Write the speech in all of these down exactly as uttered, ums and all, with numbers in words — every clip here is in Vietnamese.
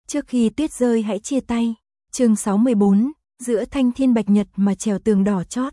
Trước khi tuyết rơi hãy chia tay. Chương sáu mươi bốn, giữa thanh thiên bạch nhật mà trèo tường đỏ chót.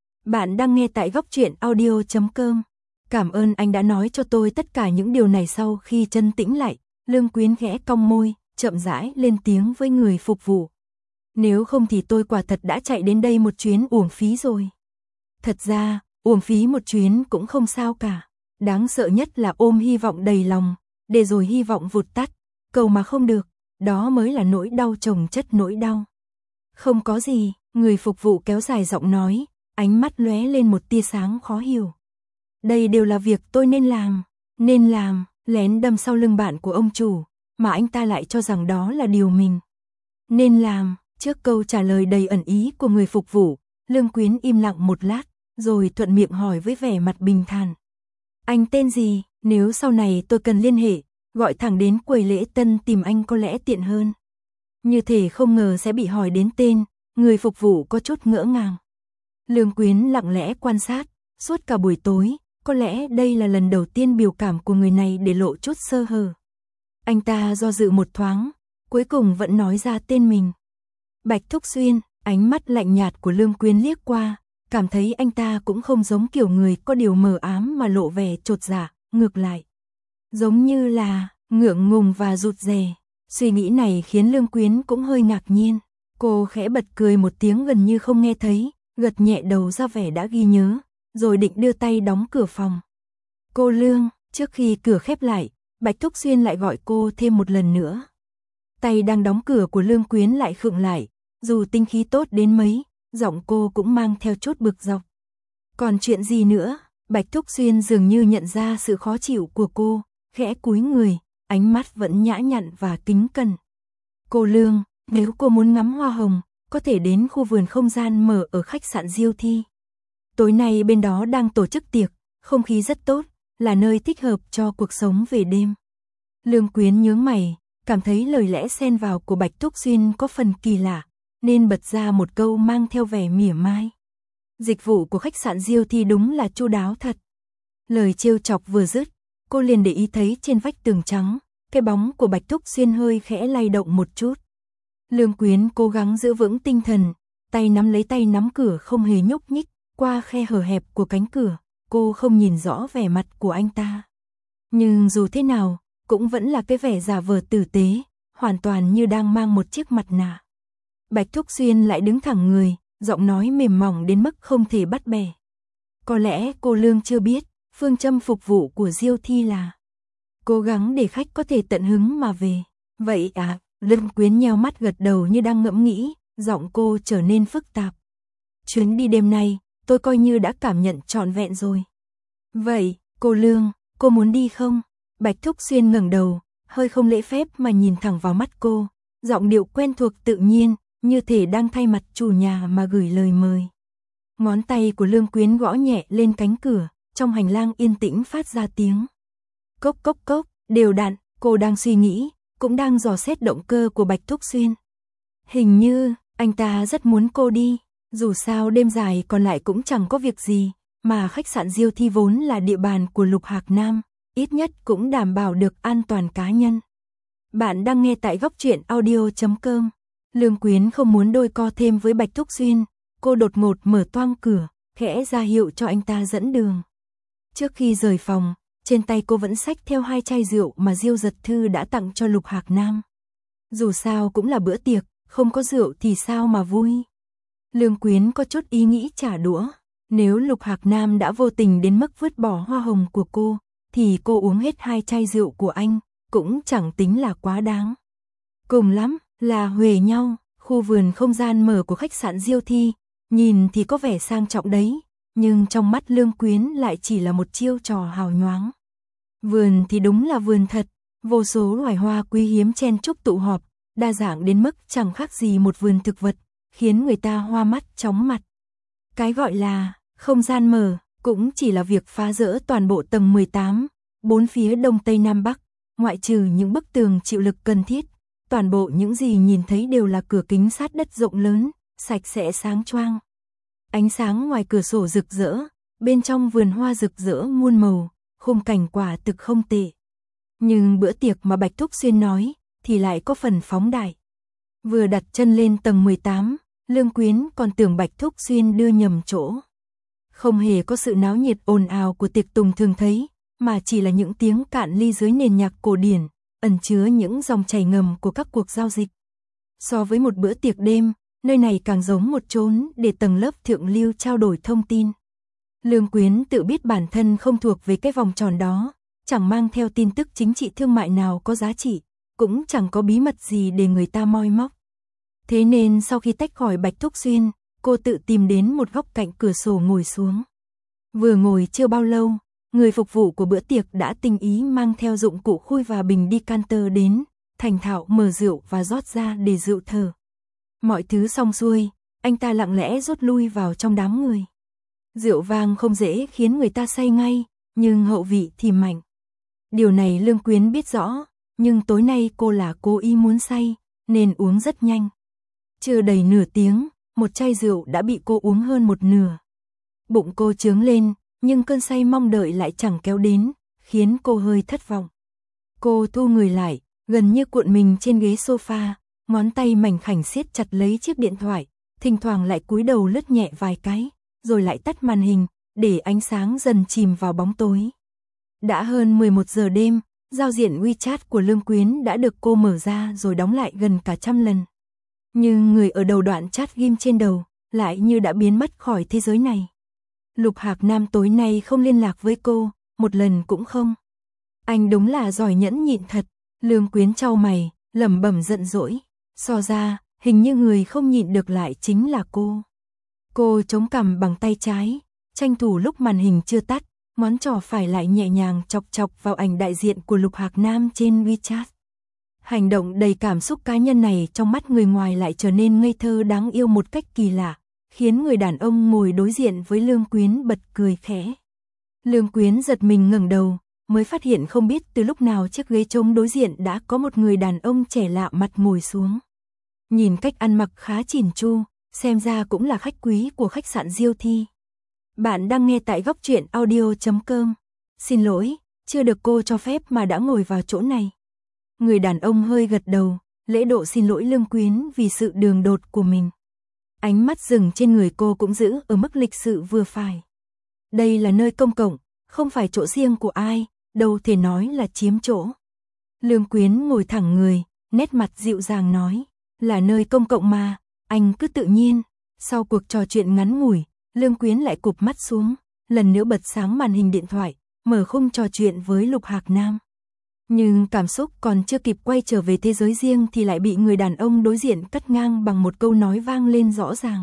Bạn đang nghe tại góc truyện audio chấm com. Cảm ơn anh đã nói cho tôi tất cả những điều này. Sau khi chân tĩnh lại, Lương Quyến khẽ cong môi, chậm rãi lên tiếng với người phục vụ. Nếu không thì tôi quả thật đã chạy đến đây một chuyến uổng phí rồi. Thật ra, uổng phí một chuyến cũng không sao cả. Đáng sợ nhất là ôm hy vọng đầy lòng, để rồi hy vọng vụt tắt, cầu mà không được, đó mới là nỗi đau chồng chất nỗi đau. Không có gì, người phục vụ kéo dài giọng nói, ánh mắt lóe lên một tia sáng khó hiểu. Đây đều là việc tôi nên làm, nên làm, lén đâm sau lưng bạn của ông chủ, mà anh ta lại cho rằng đó là điều mình nên làm. Trước câu trả lời đầy ẩn ý của người phục vụ, Lương Quyến im lặng một lát, rồi thuận miệng hỏi với vẻ mặt bình thản. Anh tên gì, nếu sau này tôi cần liên hệ, gọi thẳng đến quầy lễ tân tìm anh có lẽ tiện hơn. Như thể không ngờ sẽ bị hỏi đến tên, người phục vụ có chút ngỡ ngàng. Lương Quyến lặng lẽ quan sát, suốt cả buổi tối, có lẽ đây là lần đầu tiên biểu cảm của người này để lộ chút sơ hở. Anh ta do dự một thoáng, cuối cùng vẫn nói ra tên mình. Bạch Thúc Xuyên. Ánh mắt lạnh nhạt của Lương Quyến liếc qua, cảm thấy anh ta cũng không giống kiểu người có điều mờ ám mà lộ vẻ chột dạ, ngược lại. Giống như là ngượng ngùng và rụt rè. Suy nghĩ này khiến Lương Quyến cũng hơi ngạc nhiên. Cô khẽ bật cười một tiếng gần như không nghe thấy, gật nhẹ đầu ra vẻ đã ghi nhớ, rồi định đưa tay đóng cửa phòng. Cô Lương, trước khi cửa khép lại, Bạch Thúc Xuyên lại gọi cô thêm một lần nữa. Tay đang đóng cửa của Lương Quyến lại khựng lại. Dù tinh khí tốt đến mấy, giọng cô cũng mang theo chút bực dọc. Còn chuyện gì nữa? Bạch Thúc Xuyên dường như nhận ra sự khó chịu của cô, khẽ cúi người, ánh mắt vẫn nhã nhặn và kính cẩn. Cô Lương, nếu cô muốn ngắm hoa hồng, có thể đến khu vườn không gian mở ở khách sạn Diêu Thi. Tối nay bên đó đang tổ chức tiệc, không khí rất tốt, là nơi thích hợp cho cuộc sống về đêm. Lương Quyến nhướng mày, cảm thấy lời lẽ xen vào của Bạch Thúc Xuyên có phần kỳ lạ, nên bật ra một câu mang theo vẻ mỉa mai. Dịch vụ của khách sạn Diêu Thi đúng là chu đáo thật. Lời trêu chọc vừa dứt, cô liền để ý thấy trên vách tường trắng, cái bóng của Bạch Thúc Xuyên hơi khẽ lay động một chút. Lương Quyến cố gắng giữ vững tinh thần, tay nắm lấy tay nắm cửa không hề nhúc nhích, qua khe hở hẹp của cánh cửa, cô không nhìn rõ vẻ mặt của anh ta. Nhưng dù thế nào, cũng vẫn là cái vẻ giả vờ tử tế, hoàn toàn như đang mang một chiếc mặt nạ. Bạch Thúc Xuyên lại đứng thẳng người, giọng nói mềm mỏng đến mức không thể bắt bẻ. Có lẽ cô Lương chưa biết, phương châm phục vụ của Diêu Thi là cố gắng để khách có thể tận hứng mà về. Vậy à? Lương Quyến nheo mắt gật đầu như đang ngẫm nghĩ, giọng cô trở nên phức tạp. Chuyến đi đêm nay, tôi coi như đã cảm nhận trọn vẹn rồi. Vậy, cô Lương, cô muốn đi không? Bạch Thúc Xuyên ngẩng đầu, hơi không lễ phép mà nhìn thẳng vào mắt cô, giọng điệu quen thuộc tự nhiên, như thể đang thay mặt chủ nhà mà gửi lời mời. Ngón tay của Lương Quyến gõ nhẹ lên cánh cửa, trong hành lang yên tĩnh phát ra tiếng cốc cốc cốc, đều đặn. Cô đang suy nghĩ, cũng đang dò xét động cơ của Bạch Thúc Xuyên. Hình như, anh ta rất muốn cô đi, dù sao đêm dài còn lại cũng chẳng có việc gì, mà khách sạn Diêu Thi vốn là địa bàn của Lục Hạc Nam, ít nhất cũng đảm bảo được an toàn cá nhân. Bạn đang nghe tại góc truyện audio chấm com. Lương Quyến không muốn đôi co thêm với Bạch Thúc Xuyên, cô đột ngột mở toang cửa, khẽ ra hiệu cho anh ta dẫn đường. Trước khi rời phòng, trên tay cô vẫn xách theo hai chai rượu mà Diêu Giật Thư đã tặng cho Lục Hạc Nam. Dù sao cũng là bữa tiệc, không có rượu thì sao mà vui. Lương Quyến có chút ý nghĩ trả đũa, nếu Lục Hạc Nam đã vô tình đến mức vứt bỏ hoa hồng của cô, thì cô uống hết hai chai rượu của anh, cũng chẳng tính là quá đáng. Cùng lắm là huề nhau. Khu vườn không gian mở của khách sạn Diêu Thi, nhìn thì có vẻ sang trọng đấy, nhưng trong mắt Lương Quyến lại chỉ là một chiêu trò hào nhoáng. Vườn thì đúng là vườn thật, vô số loài hoa quý hiếm chen chúc tụ họp, đa dạng đến mức chẳng khác gì một vườn thực vật, khiến người ta hoa mắt chóng mặt. Cái gọi là không gian mở cũng chỉ là việc phá rỡ toàn bộ tầng mười tám, bốn phía đông tây nam bắc, ngoại trừ những bức tường chịu lực cần thiết. Toàn bộ những gì nhìn thấy đều là cửa kính sát đất rộng lớn, sạch sẽ sáng choang. Ánh sáng ngoài cửa sổ rực rỡ, bên trong vườn hoa rực rỡ muôn màu, khung cảnh quả thực không tệ. Nhưng bữa tiệc mà Bạch Thúc Xuyên nói thì lại có phần phóng đại. Vừa đặt chân lên tầng mười tám, Lương Quyến còn tưởng Bạch Thúc Xuyên đưa nhầm chỗ. Không hề có sự náo nhiệt ồn ào của tiệc tùng thường thấy, mà chỉ là những tiếng cạn ly dưới nền nhạc cổ điển, ẩn chứa những dòng chảy ngầm của các cuộc giao dịch. So với một bữa tiệc đêm, nơi này càng giống một chốn để tầng lớp thượng lưu trao đổi thông tin. Lương Quyến tự biết bản thân không thuộc về cái vòng tròn đó, chẳng mang theo tin tức chính trị thương mại nào có giá trị, cũng chẳng có bí mật gì để người ta moi móc. Thế nên sau khi tách khỏi Bạch Thúc Xuyên, cô tự tìm đến một góc cạnh cửa sổ ngồi xuống. Vừa ngồi chưa bao lâu, người phục vụ của bữa tiệc đã tinh ý mang theo dụng cụ khui và bình decanter đến, thành thạo mở rượu và rót ra để rượu thở. Mọi thứ xong xuôi, anh ta lặng lẽ rút lui vào trong đám người. Rượu vang không dễ khiến người ta say ngay, nhưng hậu vị thì mạnh. Điều này Lương Quyến biết rõ, nhưng tối nay cô là cố ý muốn say, nên uống rất nhanh. Chưa đầy nửa tiếng, một chai rượu đã bị cô uống hơn một nửa. Bụng cô chướng lên, nhưng cơn say mong đợi lại chẳng kéo đến, khiến cô hơi thất vọng. Cô thu người lại, gần như cuộn mình trên ghế sofa, ngón tay mảnh khảnh siết chặt lấy chiếc điện thoại, thỉnh thoảng lại cúi đầu lướt nhẹ vài cái, rồi lại tắt màn hình, để ánh sáng dần chìm vào bóng tối. Đã hơn mười một giờ đêm, giao diện WeChat của Lương Quyến đã được cô mở ra rồi đóng lại gần cả trăm lần. Nhưng người ở đầu đoạn chat ghim trên đầu, lại như đã biến mất khỏi thế giới này. Lục Hạc Nam tối nay không liên lạc với cô, một lần cũng không. Anh đúng là giỏi nhẫn nhịn thật. Lương Quyến chau mày, lẩm bẩm giận dỗi. So ra, hình như người không nhịn được lại chính là cô. Cô chống cằm bằng tay trái, tranh thủ lúc màn hình chưa tắt, ngón trỏ phải lại nhẹ nhàng chọc chọc vào ảnh đại diện của Lục Hạc Nam trên WeChat. Hành động đầy cảm xúc cá nhân này trong mắt người ngoài lại trở nên ngây thơ đáng yêu một cách kỳ lạ, khiến người đàn ông ngồi đối diện với Lương Quyến bật cười khẽ. Lương Quyến giật mình ngẩng đầu, mới phát hiện không biết từ lúc nào chiếc ghế trống đối diện đã có một người đàn ông trẻ lạ mặt ngồi xuống. Nhìn cách ăn mặc khá chỉn chu, xem ra cũng là khách quý của khách sạn Diêu Thi. Bạn đang nghe tại góc truyện audio chấm com. Xin lỗi, chưa được cô cho phép mà đã ngồi vào chỗ này. Người đàn ông hơi gật đầu, lễ độ xin lỗi Lương Quyến vì sự đường đột của mình. Ánh mắt dừng trên người cô cũng giữ ở mức lịch sự vừa phải. Đây là nơi công cộng, không phải chỗ riêng của ai, đâu thể nói là chiếm chỗ. Lương Quyến ngồi thẳng người, nét mặt dịu dàng nói, là nơi công cộng mà, anh cứ tự nhiên. Sau cuộc trò chuyện ngắn ngủi, Lương Quyến lại cụp mắt xuống, lần nữa bật sáng màn hình điện thoại, mở khung trò chuyện với Lục Hạc Nam. Nhưng cảm xúc còn chưa kịp quay trở về thế giới riêng thì lại bị người đàn ông đối diện cắt ngang bằng một câu nói vang lên rõ ràng.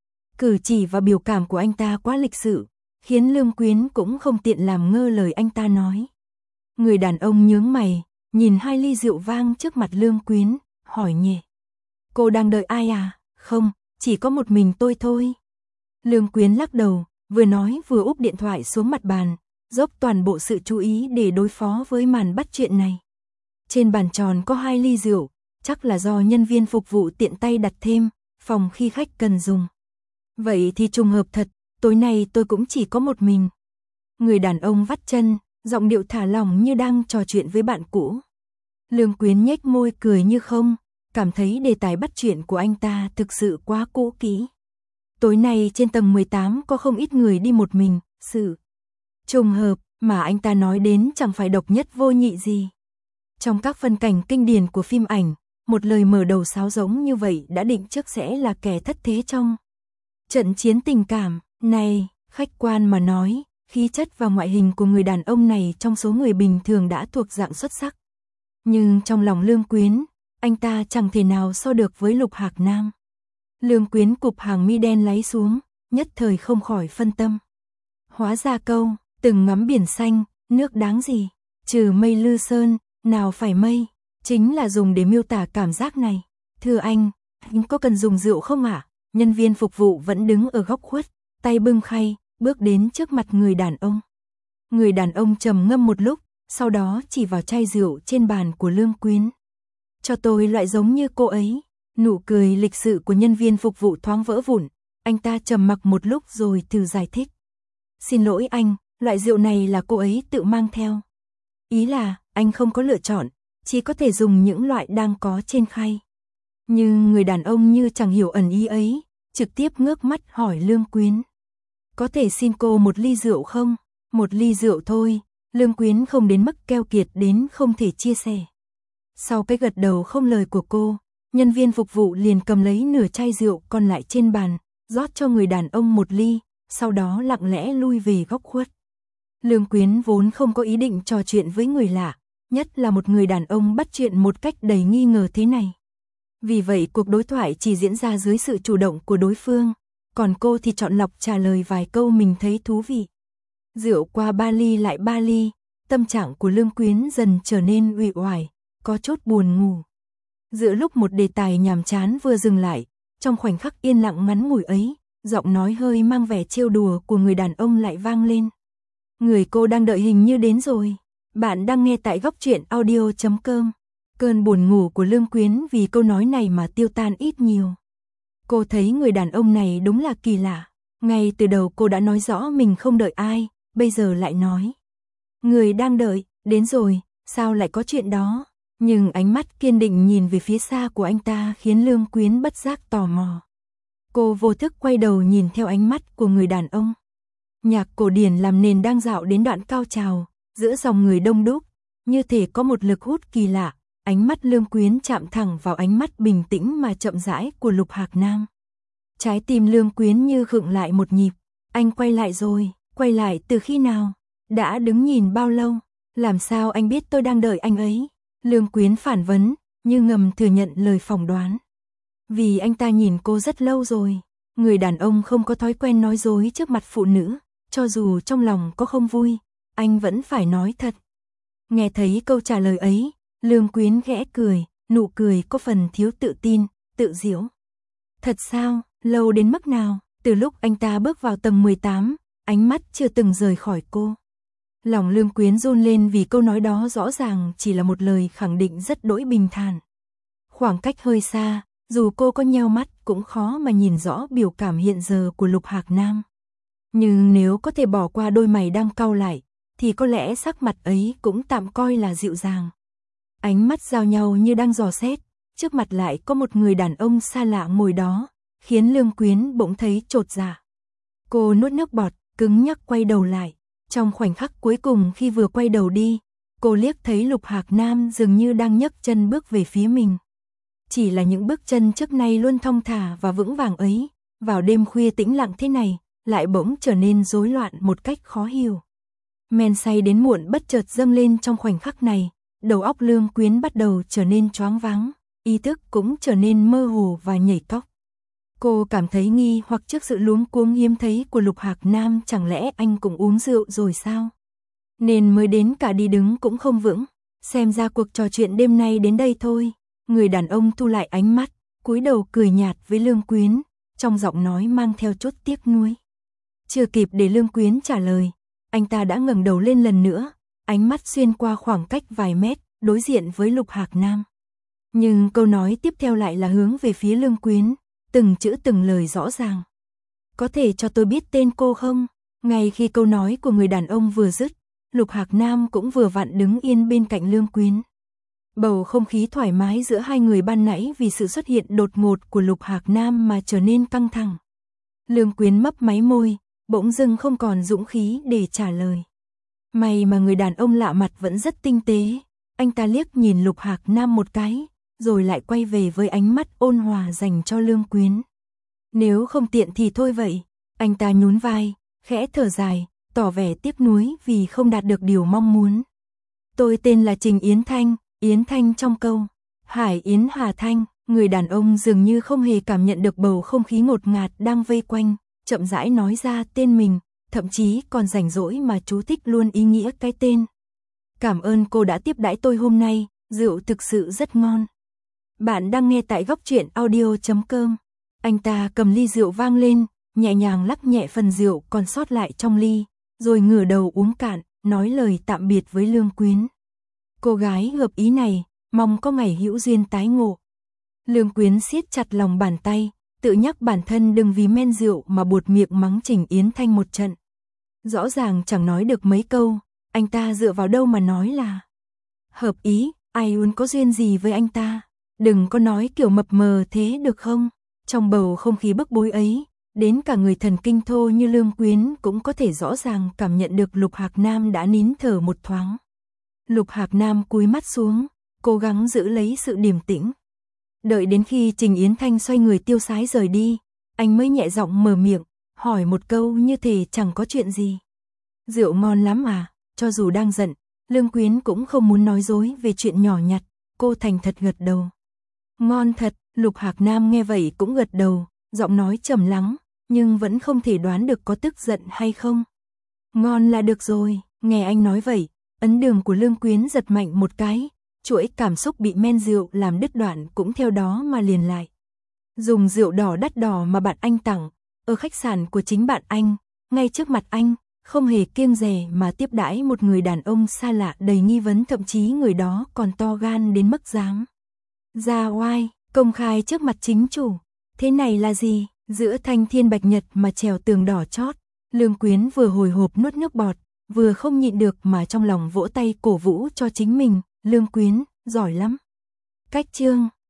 Cử chỉ và biểu cảm của anh ta quá lịch sự, khiến Lương Quyến cũng không tiện làm ngơ lời anh ta nói. Người đàn ông nhướng mày, nhìn hai ly rượu vang trước mặt Lương Quyến, hỏi nhẹ. Cô đang đợi ai à? Không, chỉ có một mình tôi thôi. Lương Quyến lắc đầu, vừa nói vừa úp điện thoại xuống mặt bàn, dốc toàn bộ sự chú ý để đối phó với màn bắt chuyện này. Trên bàn tròn có hai ly rượu, chắc là do nhân viên phục vụ tiện tay đặt thêm, phòng khi khách cần dùng. Vậy thì trùng hợp thật, tối nay tôi cũng chỉ có một mình. Người đàn ông vắt chân, giọng điệu thả lỏng như đang trò chuyện với bạn cũ. Lương Quyến nhếch môi cười như không, cảm thấy đề tài bắt chuyện của anh ta thực sự quá cũ kỹ. Tối nay trên tầng mười tám có không ít người đi một mình, sự trùng hợp mà anh ta nói đến chẳng phải độc nhất vô nhị gì. Trong các phân cảnh kinh điển của phim ảnh, một lời mở đầu sáo rỗng như vậy đã định trước sẽ là kẻ thất thế trong trận chiến tình cảm. Này, khách quan mà nói, khí chất và ngoại hình của người đàn ông này trong số người bình thường đã thuộc dạng xuất sắc. Nhưng trong lòng Lương Quyến, anh ta chẳng thể nào so được với Lục Hạc Nam. Lương Quyến cụp hàng mi đen láy xuống, nhất thời không khỏi phân tâm. Hóa ra câu, từng ngắm biển xanh, nước đáng gì, trừ mây lư sơn, nào phải mây, chính là dùng để miêu tả cảm giác này. Thưa anh, anh có cần dùng rượu không ạ? Nhân viên phục vụ vẫn đứng ở góc khuất, tay bưng khay, bước đến trước mặt người đàn ông. Người đàn ông trầm ngâm một lúc, sau đó chỉ vào chai rượu trên bàn của Lương Quyến. Cho tôi loại giống như cô ấy. Nụ cười lịch sự của nhân viên phục vụ thoáng vỡ vụn, anh ta trầm mặc một lúc rồi thử giải thích. Xin lỗi anh, loại rượu này là cô ấy tự mang theo. Ý là, anh không có lựa chọn, chỉ có thể dùng những loại đang có trên khay. Nhưng người đàn ông như chẳng hiểu ẩn ý ấy, trực tiếp ngước mắt hỏi Lương Quyến. Có thể xin cô một ly rượu không? Một ly rượu thôi, Lương Quyến không đến mức keo kiệt đến không thể chia sẻ. Sau cái gật đầu không lời của cô, nhân viên phục vụ liền cầm lấy nửa chai rượu còn lại trên bàn, rót cho người đàn ông một ly, sau đó lặng lẽ lui về góc khuất. Lương Quyến vốn không có ý định trò chuyện với người lạ, nhất là một người đàn ông bắt chuyện một cách đầy nghi ngờ thế này. Vì vậy cuộc đối thoại chỉ diễn ra dưới sự chủ động của đối phương, còn cô thì chọn lọc trả lời vài câu mình thấy thú vị. Rượu qua ba ly lại ba ly, tâm trạng của Lương Quyến dần trở nên uể oải, có chút buồn ngủ. Giữa lúc một đề tài nhàm chán vừa dừng lại, trong khoảnh khắc yên lặng ngắn ngủi ấy, giọng nói hơi mang vẻ trêu đùa của người đàn ông lại vang lên. Người cô đang đợi hình như đến rồi. Bạn đang nghe tại góc truyện audio chấm com. Cơn buồn ngủ của Lương Quyến vì câu nói này mà tiêu tan ít nhiều. Cô thấy người đàn ông này đúng là kỳ lạ. Ngay từ đầu cô đã nói rõ mình không đợi ai, bây giờ lại nói. Người đang đợi, đến rồi, sao lại có chuyện đó? Nhưng ánh mắt kiên định nhìn về phía xa của anh ta khiến Lương Quyến bất giác tò mò. Cô vô thức quay đầu nhìn theo ánh mắt của người đàn ông. Nhạc cổ điển làm nền đang dạo đến đoạn cao trào, giữa dòng người đông đúc, như thể có một lực hút kỳ lạ, ánh mắt Lương Quyến chạm thẳng vào ánh mắt bình tĩnh mà chậm rãi của Lục Hạc Nam. Trái tim Lương Quyến như khựng lại một nhịp, anh quay lại rồi, quay lại từ khi nào? Đã đứng nhìn bao lâu? Làm sao anh biết tôi đang đợi anh ấy? Lương Quyến phản vấn, như ngầm thừa nhận lời phỏng đoán. Vì anh ta nhìn cô rất lâu rồi, người đàn ông không có thói quen nói dối trước mặt phụ nữ, cho dù trong lòng có không vui, anh vẫn phải nói thật. Nghe thấy câu trả lời ấy, Lương Quyến khẽ cười, nụ cười có phần thiếu tự tin, tự giễu. Thật sao, lâu đến mức nào? Từ lúc anh ta bước vào tầng mười tám, ánh mắt chưa từng rời khỏi cô. Lòng Lương Quyến run lên vì câu nói đó rõ ràng chỉ là một lời khẳng định rất đỗi bình thản. Khoảng cách hơi xa, dù cô có nheo mắt cũng khó mà nhìn rõ biểu cảm hiện giờ của Lục Hạc Nam. Nhưng nếu có thể bỏ qua đôi mày đang cau lại, thì có lẽ sắc mặt ấy cũng tạm coi là dịu dàng. Ánh mắt giao nhau như đang dò xét, trước mặt lại có một người đàn ông xa lạ ngồi đó, khiến Lương Quyến bỗng thấy chột dạ. Cô nuốt nước bọt, cứng nhắc quay đầu lại. Trong khoảnh khắc cuối cùng khi vừa quay đầu đi, cô liếc thấy Lục Hạc Nam dường như đang nhấc chân bước về phía mình. Chỉ là những bước chân trước nay luôn thong thả và vững vàng ấy, vào đêm khuya tĩnh lặng thế này, lại bỗng trở nên rối loạn một cách khó hiểu. Men say đến muộn bất chợt dâng lên trong khoảnh khắc này, đầu óc Lương Quyến bắt đầu trở nên choáng váng, ý thức cũng trở nên mơ hồ và nhảy cóc. Cô cảm thấy nghi hoặc trước sự luống cuống hiếm thấy của Lục Hạc Nam, chẳng lẽ anh cũng uống rượu rồi sao? Nên mới đến cả đi đứng cũng không vững, xem ra cuộc trò chuyện đêm nay đến đây thôi. Người đàn ông thu lại ánh mắt, cúi đầu cười nhạt với Lương Quyến, trong giọng nói mang theo chút tiếc nuối. Chưa kịp để Lương Quyến trả lời, anh ta đã ngẩng đầu lên lần nữa, ánh mắt xuyên qua khoảng cách vài mét, đối diện với Lục Hạc Nam. Nhưng câu nói tiếp theo lại là hướng về phía Lương Quyến, từng chữ từng lời rõ ràng. Có thể cho tôi biết tên cô không? Ngay khi câu nói của người đàn ông vừa dứt, Lục Hạc Nam cũng vừa vặn đứng yên bên cạnh Lương Quyến. Bầu không khí thoải mái giữa hai người ban nãy vì sự xuất hiện đột ngột của Lục Hạc Nam mà trở nên căng thẳng. Lương Quyến mấp máy môi, bỗng dưng không còn dũng khí để trả lời. May mà người đàn ông lạ mặt vẫn rất tinh tế, anh ta liếc nhìn Lục Hạc Nam một cái, rồi lại quay về với ánh mắt ôn hòa dành cho Lương Quyến. Nếu không tiện thì thôi vậy, anh ta nhún vai, khẽ thở dài, tỏ vẻ tiếc nuối vì không đạt được điều mong muốn. Tôi tên là Trình Yến Thanh, Yến Thanh trong câu Hải Yến Hà Thanh, người đàn ông dường như không hề cảm nhận được bầu không khí ngột ngạt đang vây quanh, chậm rãi nói ra tên mình, thậm chí còn rảnh rỗi mà chú thích luôn ý nghĩa cái tên. Cảm ơn cô đã tiếp đãi tôi hôm nay, rượu thực sự rất ngon. Bạn đang nghe tại góc truyện audio chấm com. Anh ta cầm ly rượu vang lên, nhẹ nhàng lắc nhẹ phần rượu còn sót lại trong ly, rồi ngửa đầu uống cạn, nói lời tạm biệt với Lương Quyến. Cô gái hợp ý này, mong có ngày hữu duyên tái ngộ. Lương Quyến siết chặt lòng bàn tay, tự nhắc bản thân đừng vì men rượu mà buột miệng mắng Trình Yến Thanh một trận. Rõ ràng chẳng nói được mấy câu, anh ta dựa vào đâu mà nói là hợp ý, Ai muốn có duyên gì với anh ta? Đừng có nói kiểu mập mờ thế được không? Trong bầu không khí bức bối ấy, đến cả người thần kinh thô như Lương Quyến cũng có thể rõ ràng cảm nhận được Lục Hạc Nam đã nín thở một thoáng. Lục Hạc Nam cúi mắt xuống, cố gắng giữ lấy sự điềm tĩnh. Đợi đến khi Trình Yến Thanh xoay người tiêu sái rời đi, anh mới nhẹ giọng mở miệng, hỏi một câu như thể chẳng có chuyện gì. Rượu ngon lắm à? Cho dù đang giận, Lương Quyến cũng không muốn nói dối về chuyện nhỏ nhặt, cô thành thật gật đầu. Ngon thật, Lục Hạc Nam nghe vậy cũng gật đầu, giọng nói trầm lắng, nhưng vẫn không thể đoán được có tức giận hay không. Ngon là được rồi, nghe anh nói vậy, ấn đường của Lương Quyến giật mạnh một cái, chuỗi cảm xúc bị men rượu làm đứt đoạn cũng theo đó mà liền lại. Dùng rượu đỏ đắt đỏ mà bạn anh tặng, ở khách sạn của chính bạn anh, ngay trước mặt anh, không hề kiêng dè mà tiếp đãi một người đàn ông xa lạ đầy nghi vấn, thậm chí người đó còn to gan đến mức dám ra oai, công khai trước mặt chính chủ. Thế này là gì? Giữa thanh thiên bạch nhật mà trèo tường đỏ chót, Lương Quyến vừa hồi hộp nuốt nước bọt, vừa không nhịn được mà trong lòng vỗ tay cổ vũ cho chính mình. Lương Quyến, giỏi lắm. Cách chương